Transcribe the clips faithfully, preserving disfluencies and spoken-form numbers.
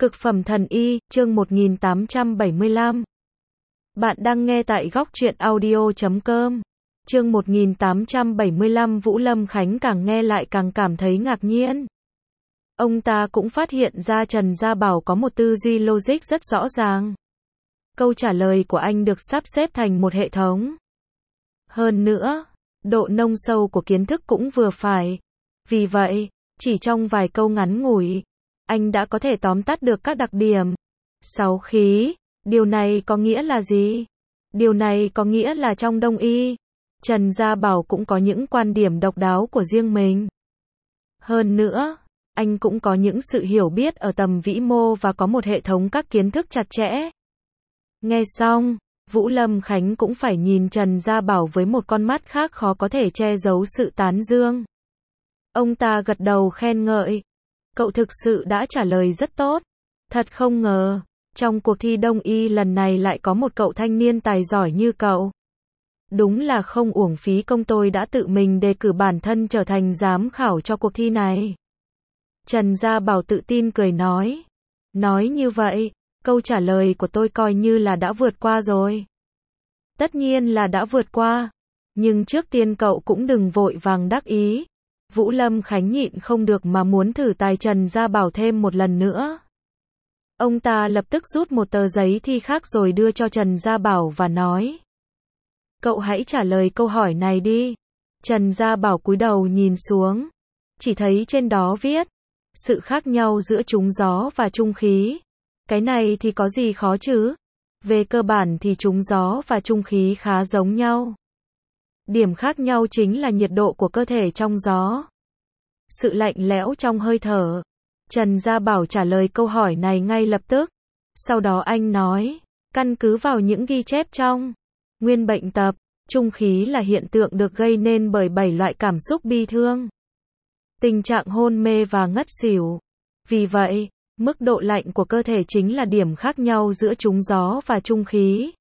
Cực phẩm thần y, chương một nghìn tám trăm bảy mươi lăm. Bạn đang nghe tại góc truyện audio chấm com. Chương một nghìn tám trăm bảy mươi lăm. Vũ Lâm Khánh càng nghe lại càng cảm thấy ngạc nhiên. Ông ta cũng phát hiện ra Trần Gia Bảo có một tư duy logic rất rõ ràng. Câu trả lời của anh được sắp xếp thành một hệ thống. Hơn nữa, độ nông sâu của kiến thức cũng vừa phải. Vì vậy, chỉ trong vài câu ngắn ngủi, anh đã có thể tóm tắt được các đặc điểm. Sáu khí, điều này có nghĩa là gì? Điều này có nghĩa là trong Đông y, Trần Gia Bảo cũng có những quan điểm độc đáo của riêng mình. Hơn nữa, anh cũng có những sự hiểu biết ở tầm vĩ mô và có một hệ thống các kiến thức chặt chẽ. Nghe xong, Vũ Lâm Khánh cũng phải nhìn Trần Gia Bảo với một con mắt khác khó có thể che giấu sự tán dương. Ông ta gật đầu khen ngợi. Cậu thực sự đã trả lời rất tốt. Thật không ngờ, trong cuộc thi Đông y lần này lại có một cậu thanh niên tài giỏi như cậu. Đúng là không uổng phí công tôi đã tự mình đề cử bản thân trở thành giám khảo cho cuộc thi này. Trần Gia Bảo tự tin cười nói. Nói như vậy, câu trả lời của tôi coi như là đã vượt qua rồi. Tất nhiên là đã vượt qua. Nhưng trước tiên cậu cũng đừng vội vàng đắc ý. Vũ Lâm Khánh nhịn không được mà muốn thử tài Trần Gia Bảo thêm một lần nữa. Ông ta lập tức rút một tờ giấy thi khác rồi đưa cho Trần Gia Bảo và nói. Cậu hãy trả lời câu hỏi này đi. Trần Gia Bảo cúi đầu nhìn xuống. Chỉ thấy trên đó viết. Sự khác nhau giữa trúng gió và trung khí. Cái này thì có gì khó chứ? Về cơ bản thì trúng gió và trung khí khá giống nhau. Điểm khác nhau chính là nhiệt độ của cơ thể trong gió. Sự lạnh lẽo trong hơi thở. Trần Gia Bảo trả lời câu hỏi này ngay lập tức. Sau đó anh nói, căn cứ vào những ghi chép trong Nguyên bệnh tập, trung khí là hiện tượng được gây nên bởi bảy loại cảm xúc bi thương, tình trạng hôn mê và ngất xỉu. Vì vậy, mức độ lạnh của cơ thể chính là điểm khác nhau giữa trúng gió và trung khí.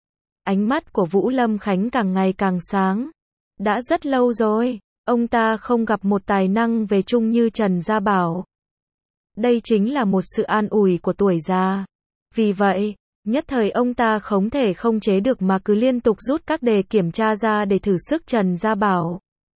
Ánh mắt của Vũ Lâm Khánh càng ngày càng sáng. Đã rất lâu rồi, ông ta không gặp một tài năng về trung như Trần Gia Bảo. Đây chính là một sự an ủi của tuổi già. Vì vậy, nhất thời ông ta không thể không chế được mà cứ liên tục rút các đề kiểm tra ra để thử sức Trần Gia Bảo.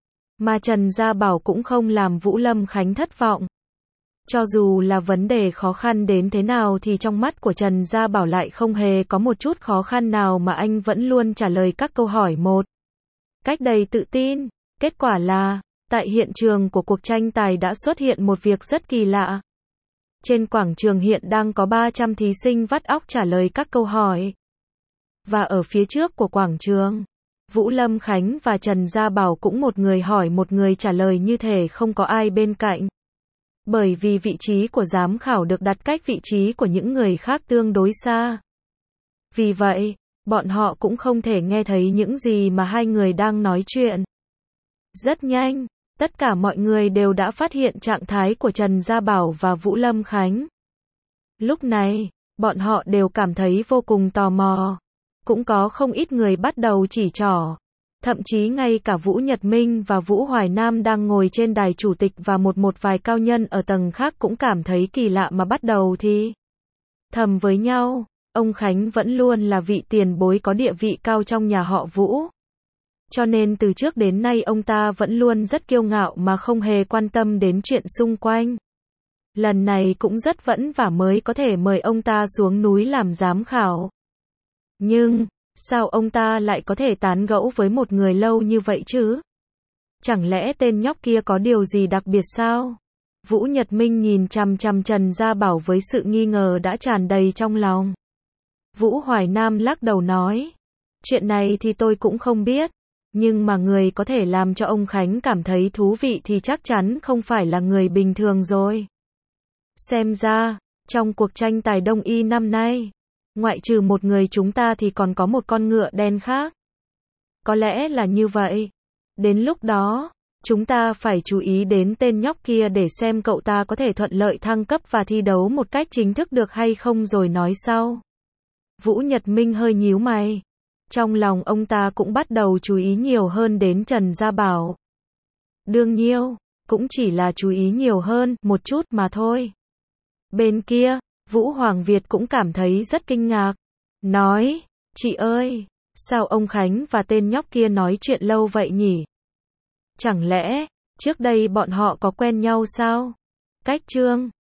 Mà Trần Gia Bảo cũng không làm Vũ Lâm Khánh thất vọng. Cho dù là vấn đề khó khăn đến thế nào thì trong mắt của Trần Gia Bảo lại không hề có một chút khó khăn nào mà anh vẫn luôn trả lời các câu hỏi một cách đầy tự tin. Kết quả là, tại hiện trường của cuộc tranh tài đã xuất hiện một việc rất kỳ lạ. Trên quảng trường hiện đang có ba trăm thí sinh vắt óc trả lời các câu hỏi. Và ở phía trước của quảng trường, Vũ Lâm Khánh và Trần Gia Bảo cũng một người hỏi một người trả lời như thể không có ai bên cạnh. Bởi vì vị trí của giám khảo được đặt cách vị trí của những người khác tương đối xa. Vì vậy, bọn họ cũng không thể nghe thấy những gì mà hai người đang nói chuyện. Rất nhanh, tất cả mọi người đều đã phát hiện trạng thái của Trần Gia Bảo và Vũ Lâm Khánh. Lúc này, bọn họ đều cảm thấy vô cùng tò mò. Cũng có không ít người bắt đầu chỉ trỏ. Thậm chí ngay cả Vũ Nhật Minh và Vũ Hoài Nam đang ngồi trên đài chủ tịch và một một vài cao nhân ở tầng khác cũng cảm thấy kỳ lạ mà bắt đầu thì thầm với nhau. Ông Khánh vẫn luôn là vị tiền bối có địa vị cao trong nhà họ Vũ. Cho nên từ trước đến nay ông ta vẫn luôn rất kiêu ngạo mà không hề quan tâm đến chuyện xung quanh. Lần này cũng rất vất vả mới có thể mời ông ta xuống núi làm giám khảo. Nhưng, sao ông ta lại có thể tán gẫu với một người lâu như vậy chứ? Chẳng lẽ tên nhóc kia có điều gì đặc biệt sao? Vũ Nhật Minh nhìn chằm chằm Trần Gia Bảo với sự nghi ngờ đã tràn đầy trong lòng. Vũ Hoài Nam lắc đầu nói, chuyện này thì tôi cũng không biết. Nhưng mà người có thể làm cho ông Khánh cảm thấy thú vị thì chắc chắn không phải là người bình thường rồi. Xem ra, trong cuộc tranh tài Đông y năm nay, ngoại trừ một người chúng ta thì còn có một con ngựa đen khác. Có lẽ là như vậy. Đến lúc đó, chúng ta phải chú ý đến tên nhóc kia để xem cậu ta có thể thuận lợi thăng cấp và thi đấu một cách chính thức được hay không rồi nói sau. Vũ Nhật Minh hơi nhíu mày. Trong lòng ông ta cũng bắt đầu chú ý nhiều hơn đến Trần Gia Bảo. Đương nhiên, cũng chỉ là chú ý nhiều hơn một chút mà thôi. Bên kia, Vũ Hoàng Việt cũng cảm thấy rất kinh ngạc. Nói, chị ơi, sao ông Khánh và tên nhóc kia nói chuyện lâu vậy nhỉ? Chẳng lẽ, trước đây bọn họ có quen nhau sao? Cách chương